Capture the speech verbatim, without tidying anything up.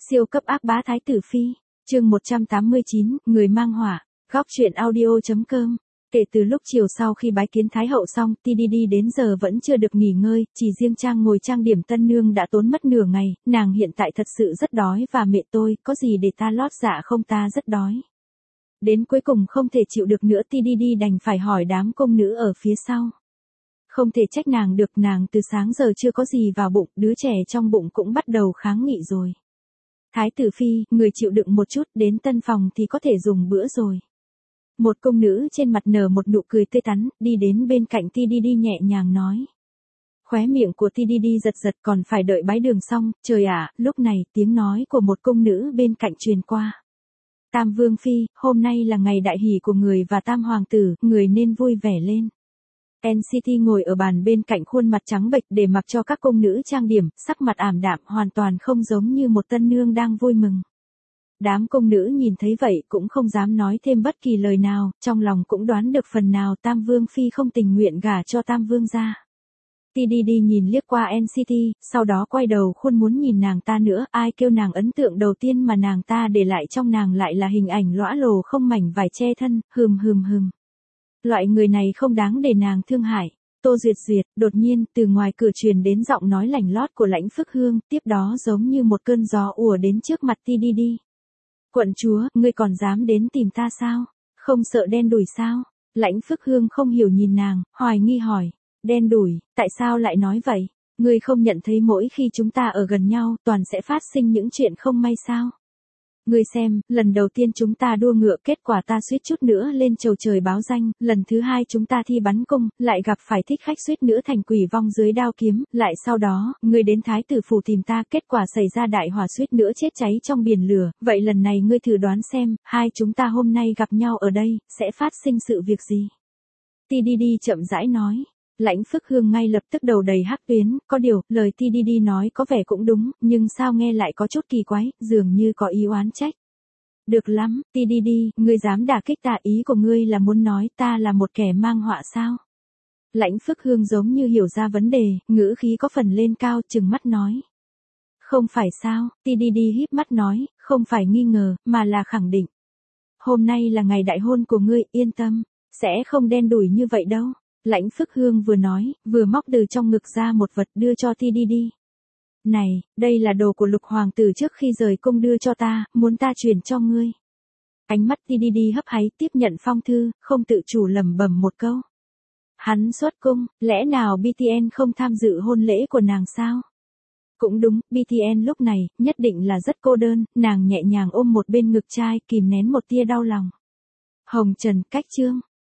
Siêu cấp ác bá Thái tử Phi, chương một trăm tám mươi chín, người mang hỏa, góc truyện audio chấm com. Kể từ lúc chiều sau khi bái kiến Thái hậu xong, tê đê đê đến giờ vẫn chưa được nghỉ ngơi, chỉ riêng Trang ngồi trang điểm tân nương đã tốn mất nửa ngày, nàng hiện tại thật sự rất đói và mẹ tôi, có gì để ta lót dạ không, ta rất đói. Đến cuối cùng không thể chịu được nữa, tê đê đê đành phải hỏi đám công nữ ở phía sau. Không thể trách nàng được, nàng từ sáng giờ chưa có gì vào bụng, đứa trẻ trong bụng cũng bắt đầu kháng nghị rồi. Thái tử Phi, người chịu đựng một chút, đến tân phòng thì có thể dùng bữa rồi. Một công nữ trên mặt nở một nụ cười tươi tắn, đi đến bên cạnh tê đê đê nhẹ nhàng nói. Khóe miệng của tê đê đê giật giật, còn phải đợi bái đường xong, trời ạ, lúc này tiếng nói của một công nữ bên cạnh truyền qua. Tam Vương Phi, hôm nay là ngày đại hỷ của người và Tam Hoàng tử, người nên vui vẻ lên. en xê tê ngồi ở bàn bên cạnh, khuôn mặt trắng bệch để mặc cho các công nữ trang điểm, sắc mặt ảm đạm, hoàn toàn không giống như một tân nương đang vui mừng. Đám công nữ nhìn thấy vậy cũng không dám nói thêm bất kỳ lời nào, trong lòng cũng đoán được phần nào Tam Vương Phi không tình nguyện gả cho Tam Vương gia. tê đê đê nhìn liếc qua en xê tê, sau đó quay đầu khuôn muốn nhìn nàng ta nữa, ai kêu nàng ấn tượng đầu tiên mà nàng ta để lại trong nàng lại là hình ảnh lõa lồ không mảnh vải che thân, hừm hừm hừm. Loại người này không đáng để nàng thương hại. Tô Duyệt Duyệt, đột nhiên, từ ngoài cửa truyền đến giọng nói lành lót của Lãnh Phước Hương, tiếp đó giống như một cơn gió ùa đến trước mặt tê đê đê. Quận chúa, ngươi còn dám đến tìm ta sao? Không sợ đen đủi sao? Lãnh Phước Hương không hiểu nhìn nàng, hoài nghi hỏi. Đen đủi, tại sao lại nói vậy? Ngươi không nhận thấy mỗi khi chúng ta ở gần nhau, toàn sẽ phát sinh những chuyện không may sao? Ngươi xem, lần đầu tiên chúng ta đua ngựa, kết quả ta suýt chút nữa lên chầu trời báo danh, lần thứ hai chúng ta thi bắn cung, lại gặp phải thích khách suýt nữa thành quỷ vong dưới đao kiếm, lại sau đó, ngươi đến Thái tử phủ tìm ta, kết quả xảy ra đại hỏa suýt nữa chết cháy trong biển lửa, vậy lần này ngươi thử đoán xem, hai chúng ta hôm nay gặp nhau ở đây, sẽ phát sinh sự việc gì? tê đê đê chậm rãi nói. Lãnh Phước Hương ngay lập tức đầu đầy hắc tuyến, có điều, lời tê đê đê nói có vẻ cũng đúng, nhưng sao nghe lại có chút kỳ quái, dường như có ý oán trách. Được lắm, tê đê đê, ngươi dám đả kích ta, ý của ngươi là muốn nói ta là một kẻ mang họa sao? Lãnh Phước Hương giống như hiểu ra vấn đề, ngữ khí có phần lên cao, trừng mắt nói. Không phải sao, tê đê đê híp mắt nói, không phải nghi ngờ, mà là khẳng định. Hôm nay là ngày đại hôn của ngươi, yên tâm, sẽ không đen đủi như vậy đâu. Lãnh Phước Hương vừa nói, vừa móc từ trong ngực ra một vật đưa cho tê đê đê. Này, đây là đồ của Lục Hoàng tử trước khi rời cung đưa cho ta, muốn ta chuyển cho ngươi. Ánh mắt tê đê đê hấp háy tiếp nhận phong thư, không tự chủ lẩm bẩm một câu. Hắn xuất cung, lẽ nào bê tê en không tham dự hôn lễ của nàng sao? Cũng đúng, bê tê en lúc này, nhất định là rất cô đơn, nàng nhẹ nhàng ôm một bên ngực trai, kìm nén một tia đau lòng. Hồng Trần, cách chương.